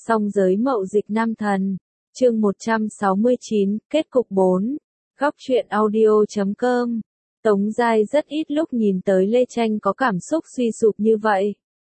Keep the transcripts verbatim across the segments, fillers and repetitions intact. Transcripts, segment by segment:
Song giới mậu dịch nam thần. Chương một trăm sáu mươi chín, kết cục bốn. Góc truyện audio chấm com. Tống Giai rất ít lúc nhìn tới Lê Tranh có cảm xúc suy sụp như vậy.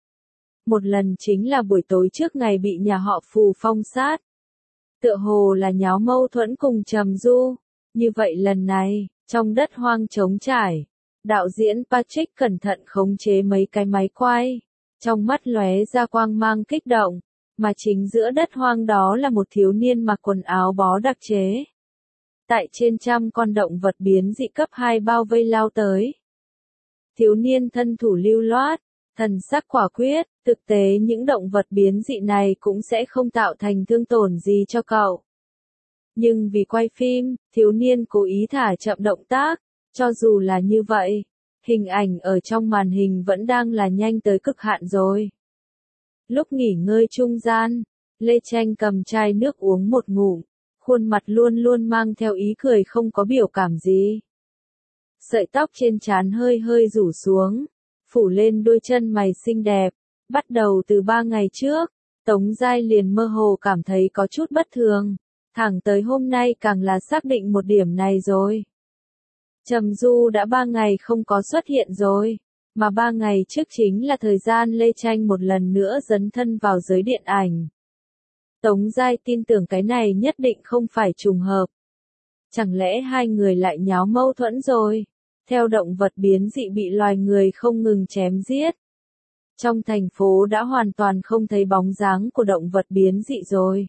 Một lần chính là buổi tối trước ngày bị nhà họ Phù phong sát. Tựa hồ là nháo mâu thuẫn cùng Trầm Du. Như vậy lần này, trong đất hoang trống trải, đạo diễn Patrick cẩn thận khống chế mấy cái máy quay. Trong mắt lóe ra quang mang kích động, mà chính giữa đất hoang đó là một thiếu niên mặc quần áo bó đặc chế. Tại trên trăm con động vật biến dị cấp hai bao vây lao tới. Thiếu niên thân thủ lưu loát, thần sắc quả quyết, thực tế những động vật biến dị này cũng sẽ không tạo thành thương tổn gì cho cậu. Nhưng vì quay phim, thiếu niên cố ý thả chậm động tác, cho dù là như vậy, hình ảnh ở trong màn hình vẫn đang là nhanh tới cực hạn rồi. Lúc nghỉ ngơi trung gian, Lê Tranh cầm chai nước uống một ngụm, khuôn mặt luôn luôn mang theo ý cười không có biểu cảm gì. Sợi tóc trên trán hơi hơi rủ xuống, phủ lên đôi chân mày xinh đẹp. Bắt đầu từ ba ngày trước, Tống Giai liền mơ hồ cảm thấy có chút bất thường, thẳng tới hôm nay càng là xác định một điểm này rồi. Trầm Du đã ba ngày không có xuất hiện rồi, mà ba ngày trước chính là thời gian Lê Tranh một lần nữa dấn thân vào giới điện ảnh. Tống Giai tin tưởng cái này nhất định không phải trùng hợp. Chẳng lẽ hai người lại nháo mâu thuẫn rồi? Theo động vật biến dị bị loài người không ngừng chém giết. Trong thành phố đã hoàn toàn không thấy bóng dáng của động vật biến dị rồi.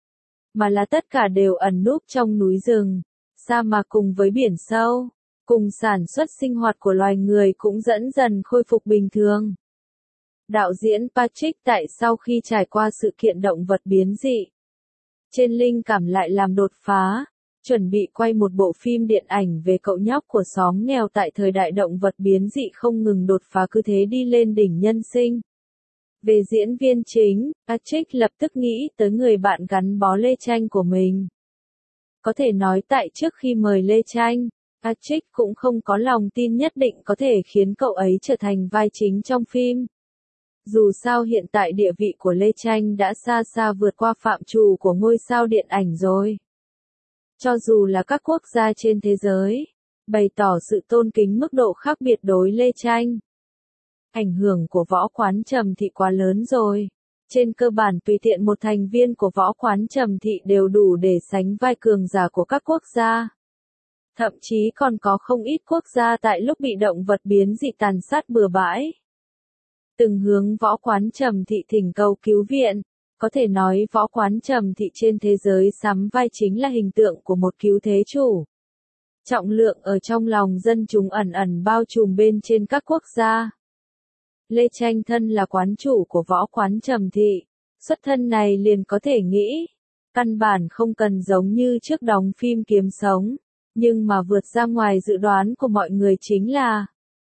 Mà là tất cả đều ẩn núp trong núi rừng, sa mạc cùng với biển sâu, cùng sản xuất sinh hoạt của loài người cũng dẫn dần khôi phục bình thường. Đạo diễn Patrick tại sau khi trải qua sự kiện động vật biến dị, trên linh cảm lại làm đột phá, chuẩn bị quay một bộ phim điện ảnh về cậu nhóc của xóm nghèo tại thời đại động vật biến dị không ngừng đột phá cứ thế đi lên đỉnh nhân sinh. Về diễn viên chính, Patrick lập tức nghĩ tới người bạn gắn bó Lê Tranh của mình. Có thể nói tại trước khi mời Lê Tranh, Patrick cũng không có lòng tin nhất định có thể khiến cậu ấy trở thành vai chính trong phim. Dù sao hiện tại địa vị của Lê Tranh đã xa xa vượt qua phạm trù của ngôi sao điện ảnh rồi. Cho dù là các quốc gia trên thế giới, bày tỏ sự tôn kính mức độ khác biệt đối Lê Tranh. Ảnh hưởng của võ quán Trầm Thị quá lớn rồi. Trên cơ bản tùy tiện một thành viên của võ quán Trầm Thị đều đủ để sánh vai cường giả của các quốc gia. Thậm chí còn có không ít quốc gia tại lúc bị động vật biến dị tàn sát bừa bãi. Từng hướng võ quán Trầm Thị thỉnh cầu cứu viện, có thể nói võ quán Trầm Thị trên thế giới sắm vai chính là hình tượng của một cứu thế chủ. Trọng lượng ở trong lòng dân chúng ẩn ẩn bao trùm bên trên các quốc gia. Lê Tranh thân là quán chủ của võ quán Trầm Thị, xuất thân này liền có thể nghĩ, căn bản không cần giống như trước đóng phim kiếm sống, nhưng mà vượt ra ngoài dự đoán của mọi người chính là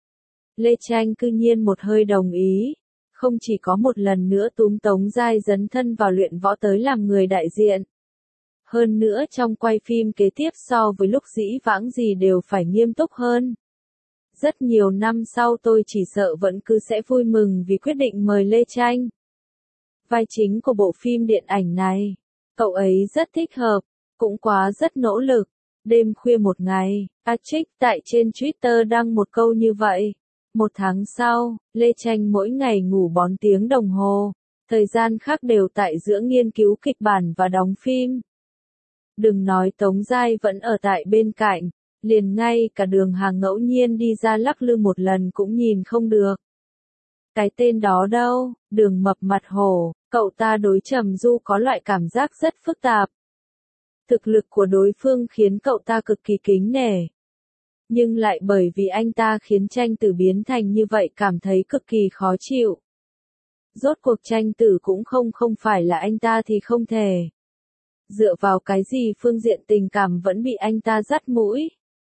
Lê Tranh cư nhiên một hơi đồng ý, không chỉ có một lần nữa túm Tống Giai dấn thân vào luyện võ tới làm người đại diện. Hơn nữa trong quay phim kế tiếp so với lúc dĩ vãng gì đều phải nghiêm túc hơn. Rất nhiều năm sau tôi chỉ sợ vẫn cứ sẽ vui mừng vì quyết định mời Lê Tranh. Vai chính của bộ phim điện ảnh này, cậu ấy rất thích hợp, cũng quá rất nỗ lực. Đêm khuya một ngày, Patrick tại trên Twitter đăng một câu như vậy. Một tháng sau, Lê Tranh mỗi ngày ngủ bốn tiếng đồng hồ, thời gian khác đều tại giữa nghiên cứu kịch bản và đóng phim. Đừng nói Tống Giai vẫn ở tại bên cạnh, liền ngay cả Đường Hàng ngẫu nhiên đi ra lắc lư một lần cũng nhìn không được. Cái tên đó đâu, Đường mập mặt hổ, cậu ta đối Trầm Du có loại cảm giác rất phức tạp. Thực lực của đối phương khiến cậu ta cực kỳ kính nể. Nhưng lại bởi vì anh ta khiến Tranh Tử biến thành như vậy cảm thấy cực kỳ khó chịu. Rốt cuộc Tranh Tử cũng không không phải là anh ta thì không thể. Dựa vào cái gì phương diện tình cảm vẫn bị anh ta dắt mũi.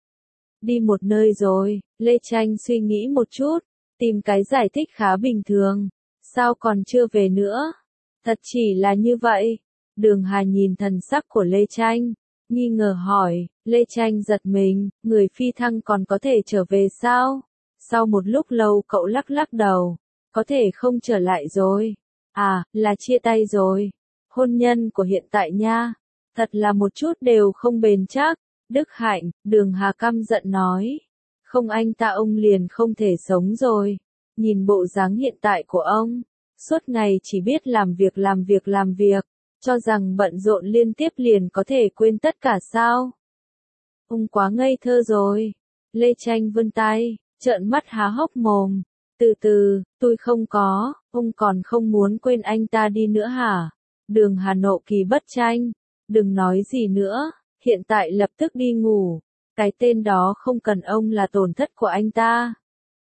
Đi một nơi rồi, Lê Tranh suy nghĩ một chút, tìm cái giải thích khá bình thường. Sao còn chưa về nữa? Thật chỉ là như vậy. Đường Hà nhìn thần sắc của Lê Tranh, nghi ngờ hỏi. Lê Tranh giật mình, người phi thăng còn có thể trở về sao? Sau một lúc lâu cậu lắc lắc đầu, có thể không trở lại rồi. À, là chia tay rồi. hôn nhân của hiện tại nha, thật là một chút đều không bền chắc. Đức Hạnh, Đường Hà căm giận nói. Không anh ta ông liền không thể sống rồi. Nhìn bộ dáng hiện tại của ông, suốt ngày chỉ biết làm việc làm việc làm việc, cho rằng bận rộn liên tiếp liền có thể quên tất cả sao. Ông quá ngây thơ rồi. Lê Tranh vươn tay, trợn mắt há hốc mồm. Từ từ, tôi không có, ông còn không muốn quên anh ta đi nữa hả? Đường Hà nộ kỳ bất tranh. Đừng nói gì nữa, hiện tại lập tức đi ngủ. Cái tên đó không cần ông là tổn thất của anh ta.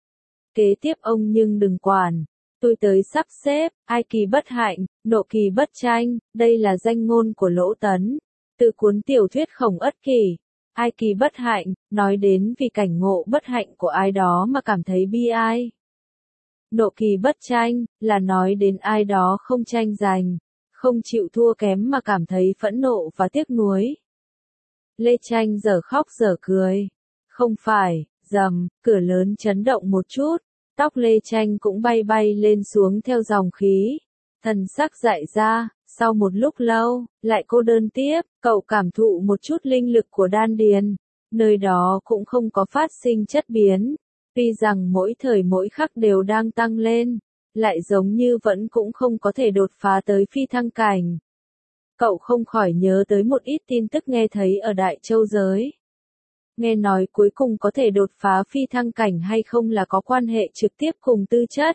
Kế tiếp ông nhưng đừng quản. Tôi tới sắp xếp, ai kỳ bất hạnh, nộ kỳ bất tranh, đây là danh ngôn của Lỗ Tấn. Từ cuốn tiểu thuyết Khổng Ất Kỷ. Ai kỳ bất hạnh, nói đến vì cảnh ngộ bất hạnh của ai đó mà cảm thấy bi ai. Nộ kỳ bất tranh, là nói đến ai đó không tranh giành, không chịu thua kém mà cảm thấy phẫn nộ và tiếc nuối. Lê Tranh giờ khóc giờ cười. Không phải, rầm, cửa lớn chấn động một chút, tóc Lê Tranh cũng bay bay lên xuống theo dòng khí. Thần sắc dại ra, sau một lúc lâu, lại cô đơn tiếp, cậu cảm thụ một chút linh lực của đan điền. Nơi đó cũng không có phát sinh chất biến. Tuy rằng mỗi thời mỗi khắc đều đang tăng lên, lại giống như vẫn cũng không có thể đột phá tới phi thăng cảnh. Cậu không khỏi nhớ tới một ít tin tức nghe thấy ở Đại Châu giới. Nghe nói cuối cùng có thể đột phá phi thăng cảnh hay không là có quan hệ trực tiếp cùng tư chất.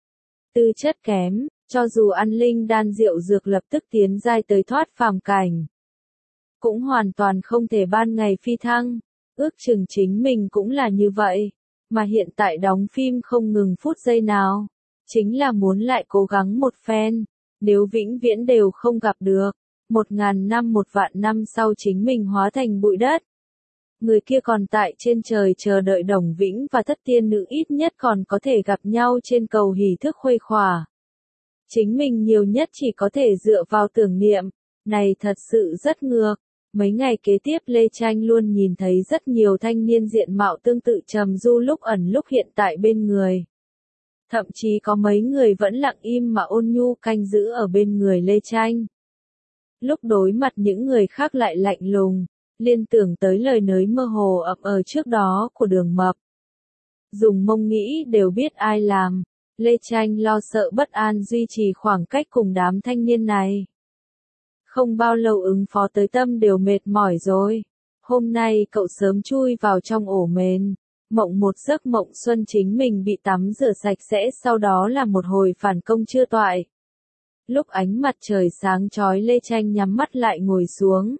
Tư chất kém, cho dù ăn linh đan rượu dược lập tức tiến giai tới thoát phàm cảnh, cũng hoàn toàn không thể ban ngày phi thăng. Ước chừng chính mình cũng là như vậy, mà hiện tại đóng phim không ngừng phút giây nào, chính là muốn lại cố gắng một phen, nếu vĩnh viễn đều không gặp được, một ngàn năm một vạn năm sau chính mình hóa thành bụi đất. Người kia còn tại trên trời chờ đợi Đồng Vĩnh và Thất Tiên Nữ ít nhất còn có thể gặp nhau trên cầu hỷ thức khuây khỏa. Chính mình nhiều nhất chỉ có thể dựa vào tưởng niệm, này thật sự rất ngược. Mấy ngày kế tiếp Lê Tranh luôn nhìn thấy rất nhiều thanh niên diện mạo tương tự Trầm Du lúc ẩn lúc hiện tại bên người. Thậm chí có mấy người vẫn lặng im mà ôn nhu canh giữ ở bên người Lê Tranh. Lúc đối mặt những người khác lại lạnh lùng, liên tưởng tới lời nới mơ hồ ậm ờ trước đó của Đường Mập. Dùng mông nghĩ đều biết ai làm, Lê Tranh lo sợ bất an duy trì khoảng cách cùng đám thanh niên này. Không bao lâu ứng phó tới tâm đều mệt mỏi rồi. Hôm nay cậu sớm chui vào trong ổ mền, mộng một giấc mộng xuân chính mình bị tắm rửa sạch sẽ, sau đó là một hồi phản công chưa toại. Lúc ánh mặt trời sáng chói Lê Tranh nhắm mắt lại ngồi xuống.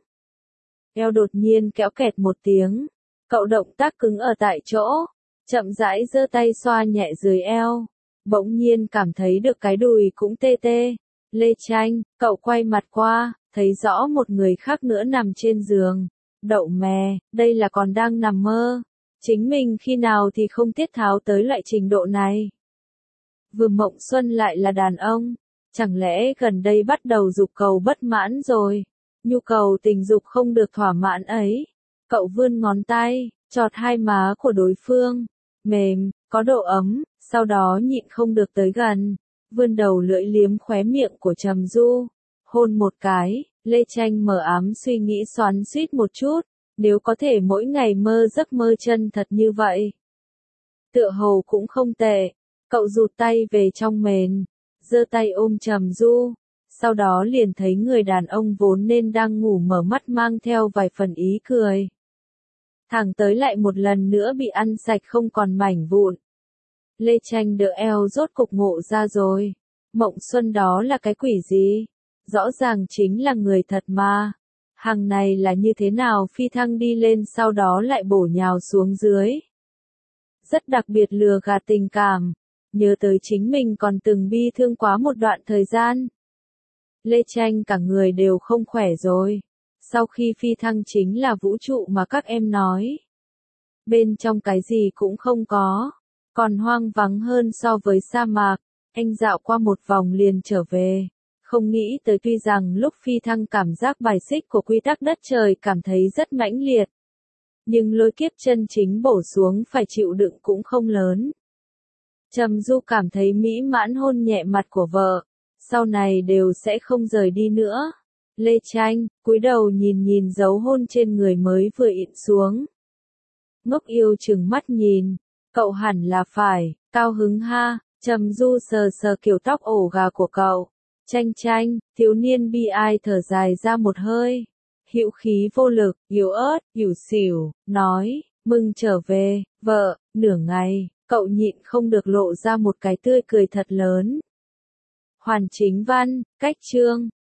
Eo đột nhiên kéo kẹt một tiếng, cậu động tác cứng ở tại chỗ, chậm rãi giơ tay xoa nhẹ dưới eo, bỗng nhiên cảm thấy được cái đùi cũng tê tê. Lê Tranh, cậu quay mặt qua, thấy rõ một người khác nữa nằm trên giường. Đậu mè, đây là còn đang nằm mơ. Chính mình khi nào thì không tiết tháo tới loại trình độ này. Vừa mộng xuân lại là đàn ông, chẳng lẽ gần đây bắt đầu dục cầu bất mãn rồi. Nhu cầu tình dục không được thỏa mãn ấy. Cậu vươn ngón tay, chọt hai má của đối phương, mềm, có độ ấm, sau đó nhịn không được tới gần, vươn đầu lưỡi liếm khóe miệng của Trầm Du, hôn một cái. Lê Tranh mờ ám suy nghĩ xoắn xuýt một chút, nếu có thể mỗi ngày mơ giấc mơ chân thật như vậy, tựa hồ cũng không tệ. Cậu rụt tay về trong mền, giơ tay ôm Trầm Du, sau đó liền thấy người đàn ông vốn nên đang ngủ mở mắt mang theo vài phần ý cười. Thẳng tới lại một lần nữa bị ăn sạch không còn mảnh vụn. Lê Tranh đỡ eo rốt cục ngộ ra rồi. Mộng xuân đó là cái quỷ gì? Rõ ràng chính là người thật mà. Hàng này là như thế nào phi thăng đi lên sau đó lại bổ nhào xuống dưới. Rất đặc biệt lừa gạt tình cảm. Nhớ tới chính mình còn từng bi thương quá một đoạn thời gian. Lê Tranh cả người đều không khỏe rồi. Sau khi phi thăng chính là vũ trụ mà các em nói. Bên trong cái gì cũng không có. Còn hoang vắng hơn so với sa mạc. Anh dạo qua một vòng liền trở về. Không nghĩ tới tuy rằng lúc phi thăng cảm giác bài xích của quy tắc đất trời cảm thấy rất mãnh liệt. Nhưng lôi kiếp chân chính bổ xuống phải chịu đựng cũng không lớn. Trầm Du cảm thấy mỹ mãn hôn nhẹ mặt của vợ. sau này đều sẽ không rời đi nữa. Lê Tranh, cúi đầu nhìn nhìn dấu hôn trên người mới vừa ịn xuống. Ngốc Yêu trừng mắt nhìn, cậu hẳn là phải, cao hứng ha, Trầm Du sờ sờ kiểu tóc ổ gà của cậu. Tranh Tranh, thiếu niên bi ai thở dài ra một hơi. Hữu khí vô lực, yếu ớt, ỉu xỉu, nói, mừng trở về, vợ, nửa ngày, cậu nhịn không được lộ ra một cái tươi cười thật lớn. Hoàn Chính Văn, cách chương.